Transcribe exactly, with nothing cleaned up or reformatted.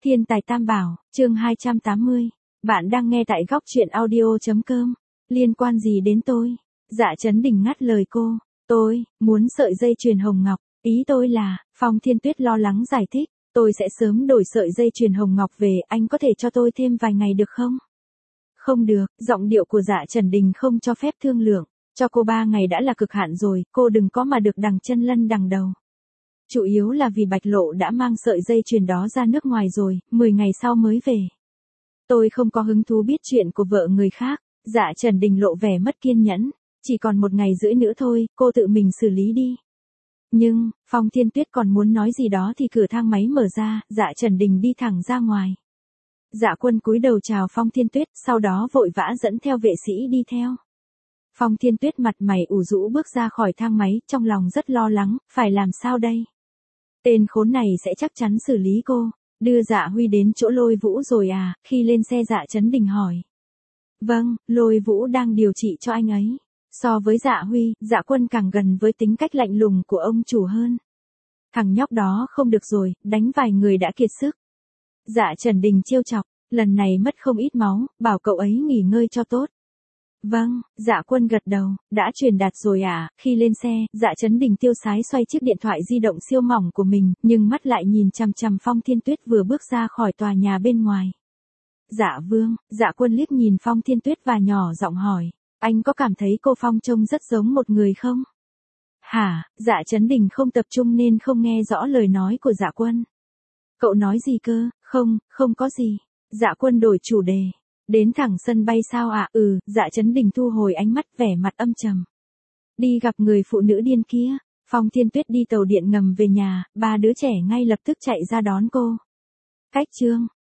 Thiên tài tam bảo, chương hai trăm tám mươi. Bạn đang nghe tại góc truyện audio chấm com. Liên quan gì đến tôi? Dạ Chấn Đình ngắt lời cô. Tôi, muốn sợi dây chuyền hồng ngọc. Ý tôi là, Phong Thiên Tuyết lo lắng giải thích. Tôi sẽ sớm đổi sợi dây chuyền hồng ngọc về, anh có thể cho tôi thêm vài ngày được không? Không được, giọng điệu của Dạ Chấn Đình không cho phép thương lượng. Cho cô ba ngày đã là cực hạn rồi, cô đừng có mà được đằng chân lân đằng đầu. Chủ yếu là vì Bạch Lộ đã mang sợi dây chuyền đó ra nước ngoài rồi, mười ngày sau mới về. Tôi không có hứng thú biết chuyện của vợ người khác. Dạ Chấn Đình lộ vẻ mất kiên nhẫn. Chỉ còn một ngày rưỡi nữa thôi, cô tự mình xử lý đi. Nhưng, Phong Thiên Tuyết còn muốn nói gì đó thì cửa thang máy mở ra, Dạ Chấn Đình đi thẳng ra ngoài. Dạ Quân cúi đầu chào Phong Thiên Tuyết, sau đó vội vã dẫn theo vệ sĩ đi theo. Phong Thiên Tuyết mặt mày ủ rũ bước ra khỏi thang máy, trong lòng rất lo lắng, phải làm sao đây? Tên khốn này sẽ chắc chắn xử lý cô. Đưa Dạ Huy đến chỗ Lôi Vũ rồi à? Khi lên xe Dạ Chấn Đình hỏi. Vâng, Lôi Vũ đang điều trị cho anh ấy. So với Dạ Huy, Dạ Quân càng gần với tính cách lạnh lùng của ông chủ hơn. Thằng nhóc đó không được rồi, đánh vài người đã kiệt sức. Dạ Chấn Đình trêu chọc, lần này mất không ít máu, bảo cậu ấy nghỉ ngơi cho tốt. Vâng, Dạ Quân gật đầu, đã truyền đạt rồi à? Khi lên xe, Dạ Chấn Đình tiêu sái xoay chiếc điện thoại di động siêu mỏng của mình, nhưng mắt lại nhìn chằm chằm Phong Thiên Tuyết vừa bước ra khỏi tòa nhà bên ngoài. Dạ Vương, Dạ Quân liếc nhìn Phong Thiên Tuyết và nhỏ giọng hỏi, anh có cảm thấy cô Phong trông rất giống một người không? Hả? Dạ Chấn Đình không tập trung nên không nghe rõ lời nói của Dạ Quân. Cậu nói gì cơ? Không, không có gì. Dạ Quân đổi chủ đề. Đến thẳng sân bay sao ạ? À? Ừ, Dạ Chấn Đình thu hồi ánh mắt vẻ mặt âm trầm. Đi gặp người phụ nữ điên kia. Phong Thiên Tuyết đi tàu điện ngầm về nhà, ba đứa trẻ ngay lập tức chạy ra đón cô. Cách chương,